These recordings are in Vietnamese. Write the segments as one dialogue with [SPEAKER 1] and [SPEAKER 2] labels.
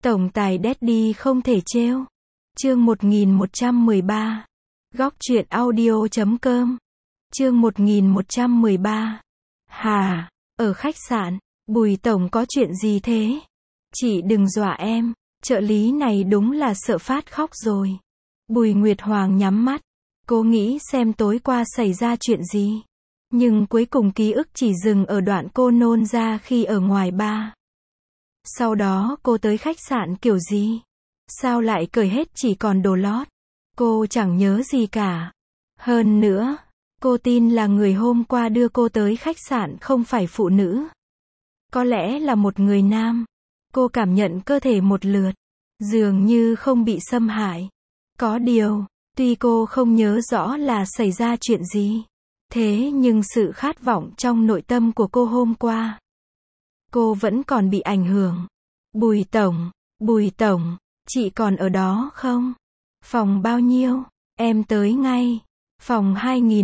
[SPEAKER 1] Tổng tài Daddy không thể trêu. Chương 1113. Góc truyện audio.com. Chương 1113. Hà, ở khách sạn, Bùi tổng có chuyện gì thế? Chị đừng dọa em, trợ lý này đúng là sợ phát khóc rồi. Bùi Nguyệt Hoàng nhắm mắt, cô nghĩ xem tối qua xảy ra chuyện gì. Nhưng cuối cùng ký ức chỉ dừng ở đoạn cô nôn ra khi ở ngoài bar. Sau đó cô tới khách sạn kiểu gì? Sao lại cởi hết chỉ còn đồ lót? Cô chẳng nhớ gì cả. Hơn nữa, cô tin là người hôm qua đưa cô tới khách sạn không phải phụ nữ. Có lẽ là một người nam. Cô cảm nhận cơ thể một lượt, dường như không bị xâm hại. Có điều, tuy cô không nhớ rõ là xảy ra chuyện gì, thế nhưng sự khát vọng trong nội tâm của cô hôm qua, cô vẫn còn bị ảnh hưởng. Bùi tổng, chị còn ở đó không? Phòng bao nhiêu? Em tới ngay. Phòng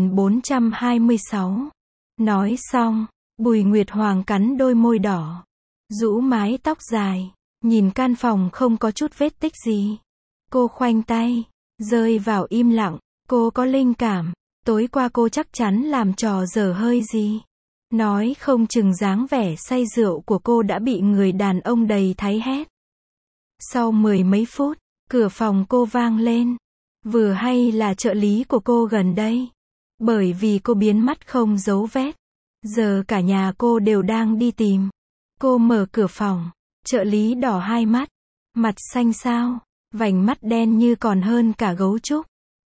[SPEAKER 1] 2426. Nói xong, Bùi Nguyệt Hoàng cắn đôi môi đỏ, rũ mái tóc dài, nhìn căn phòng không có chút vết tích gì. Cô khoanh tay, rơi vào im lặng. Cô có linh cảm, tối qua cô chắc chắn làm trò dở hơi gì. Nói không chừng dáng vẻ say rượu của cô đã bị người đàn ông đầy táy hét. Sau 10 mấy phút, cửa phòng cô vang lên. Vừa hay là trợ lý của cô gần đây. Bởi vì cô biến mất không dấu vết, giờ cả nhà cô đều đang đi tìm. Cô mở cửa phòng, trợ lý đỏ hai mắt, mặt xanh xao, vành mắt đen như còn hơn cả gấu trúc.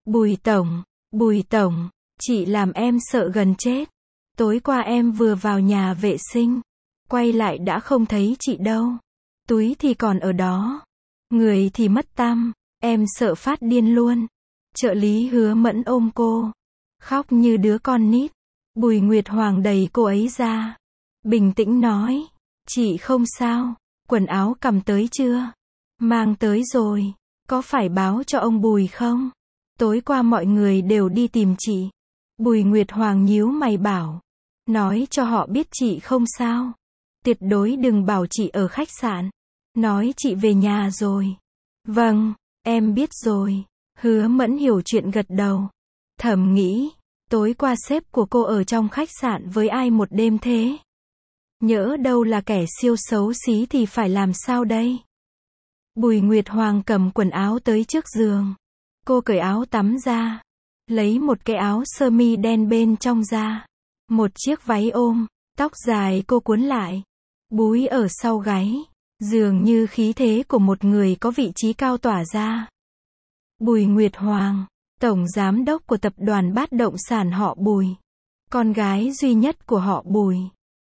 [SPEAKER 1] Bùi tổng, chị làm em sợ gần chết. Tối qua em vừa vào nhà vệ sinh, quay lại đã không thấy chị đâu. Túi thì còn ở đó, người thì mất tăm, em sợ phát điên luôn. Trợ lý Hứa Mẫn ôm cô, khóc như đứa con nít. Bùi Nguyệt Hoàng đẩy cô ấy ra, bình tĩnh nói, chị không sao, quần áo cầm tới chưa? Mang tới rồi, có phải báo cho ông Bùi không? Tối qua mọi người đều đi tìm chị. Bùi Nguyệt Hoàng nhíu mày bảo, nói cho họ biết chị không sao. Tuyệt đối đừng bảo chị ở khách sạn. Nói chị về nhà rồi. Vâng, em biết rồi. Hứa Mẫn hiểu chuyện gật đầu. Thầm nghĩ, tối qua sếp của cô ở trong khách sạn với ai một đêm thế? Nhỡ đâu là kẻ siêu xấu xí thì phải làm sao đây? Bùi Nguyệt Hoàng cầm quần áo tới trước giường. Cô cởi áo tắm ra, lấy một cái áo sơ mi đen bên trong ra, một chiếc váy ôm, tóc dài cô cuốn lại, búi ở sau gáy, dường như khí thế của một người có vị trí cao tỏa ra. Bùi Nguyệt Hoàng, tổng giám đốc của tập đoàn Bát Động Sản họ Bùi, con gái duy nhất của họ Bùi,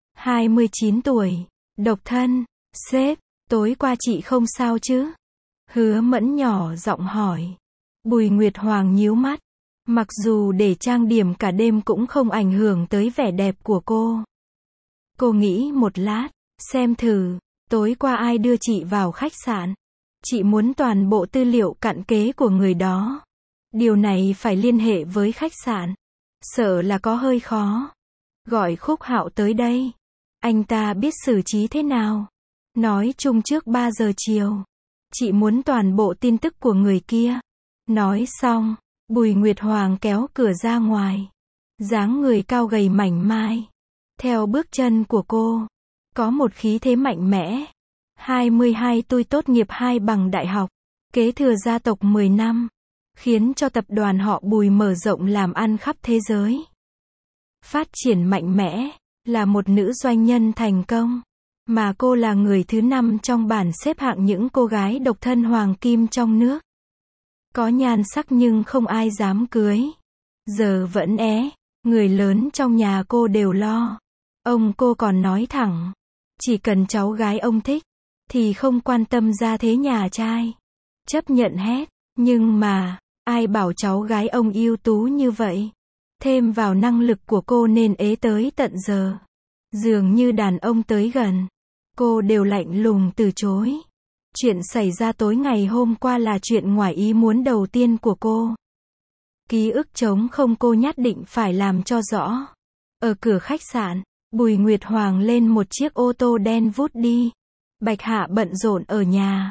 [SPEAKER 1] 29 tuổi, độc thân. Sếp, tối qua chị không sao chứ? Hứa Mẫn nhỏ giọng hỏi. Bùi Nguyệt Hoàng nhíu mắt, mặc dù để trang điểm cả đêm cũng không ảnh hưởng tới vẻ đẹp của cô. Cô nghĩ một lát, xem thử, tối qua ai đưa chị vào khách sạn? Chị muốn toàn bộ tư liệu cặn kẽ của người đó. Điều này phải liên hệ với khách sạn. Sợ là có hơi khó. Gọi Khúc Hạo tới đây. Anh ta biết xử trí thế nào. Nói chung trước 3 giờ chiều. Chị muốn toàn bộ tin tức của người kia. Nói xong, Bùi Nguyệt Hoàng kéo cửa ra ngoài. Dáng người cao gầy mảnh mai. Theo bước chân của cô, có một khí thế mạnh mẽ. 22 tuổi tốt nghiệp 2 bằng đại học, kế thừa gia tộc 10 năm, khiến cho tập đoàn họ Bùi mở rộng làm ăn khắp thế giới. Phát triển mạnh mẽ, là một nữ doanh nhân thành công, mà cô là người thứ 5 trong bảng xếp hạng những cô gái độc thân hoàng kim trong nước. Có nhan sắc nhưng không ai dám cưới. Giờ vẫn người lớn trong nhà cô đều lo. Ông cô còn nói thẳng, chỉ cần cháu gái ông thích, thì không quan tâm gia thế nhà trai. Chấp nhận hết, nhưng mà, ai bảo cháu gái ông ưu tú như vậy? Thêm vào năng lực của cô nên ế tới tận giờ. Dường như đàn ông tới gần, cô đều lạnh lùng từ chối. Chuyện xảy ra tối ngày hôm qua là chuyện ngoài ý muốn đầu tiên của cô. Ký ức trống không cô nhất định phải làm cho rõ. Ở cửa khách sạn, Bùi Nguyệt Hoàng lên một chiếc ô tô đen vút đi. Bạch Hạ bận rộn ở nhà.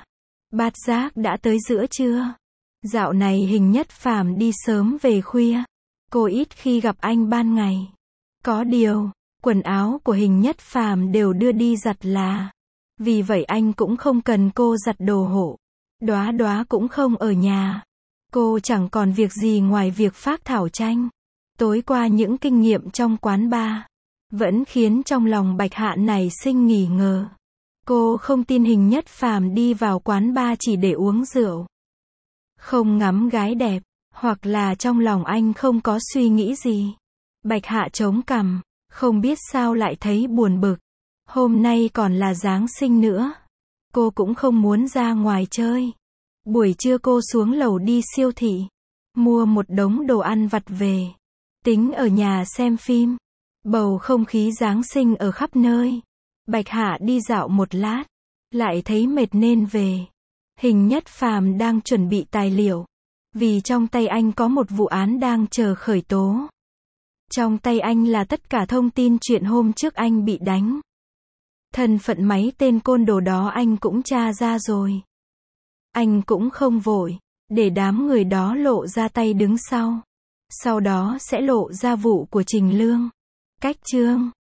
[SPEAKER 1] Bát giác đã tới giữa trưa. Dạo này Hình Nhất Phàm đi sớm về khuya. Cô ít khi gặp anh ban ngày. Có điều, quần áo của Hình Nhất Phàm đều đưa đi giặt là. Vì vậy anh cũng không cần cô giặt đồ hộ. Đóa Đóa cũng không ở nhà. Cô chẳng còn việc gì ngoài việc phác thảo tranh. Tối qua những kinh nghiệm trong quán bar vẫn khiến trong lòng Bạch Hạ nảy sinh nghi ngờ. Cô không tin Hình Nhất Phàm đi vào quán bar chỉ để uống rượu, không ngắm gái đẹp, hoặc là trong lòng anh không có suy nghĩ gì. Bạch Hạ chống cằm, không biết sao lại thấy buồn bực. Hôm nay còn là Giáng sinh nữa. Cô cũng không muốn ra ngoài chơi. Buổi trưa cô xuống lầu đi siêu thị, mua một đống đồ ăn vặt về, tính ở nhà xem phim. Bầu không khí Giáng sinh ở khắp nơi. Bạch Hạ đi dạo một lát, lại thấy mệt nên về. Hình Nhất Phàm đang chuẩn bị tài liệu, vì trong tay anh có một vụ án đang chờ khởi tố. Trong tay anh là tất cả thông tin chuyện hôm trước anh bị đánh. Thân phận mấy tên côn đồ đó anh cũng tra ra rồi. Anh cũng không vội, để đám người đó lộ ra tay đứng sau. Sau đó sẽ lộ ra vụ của Trình Lương. Cách chương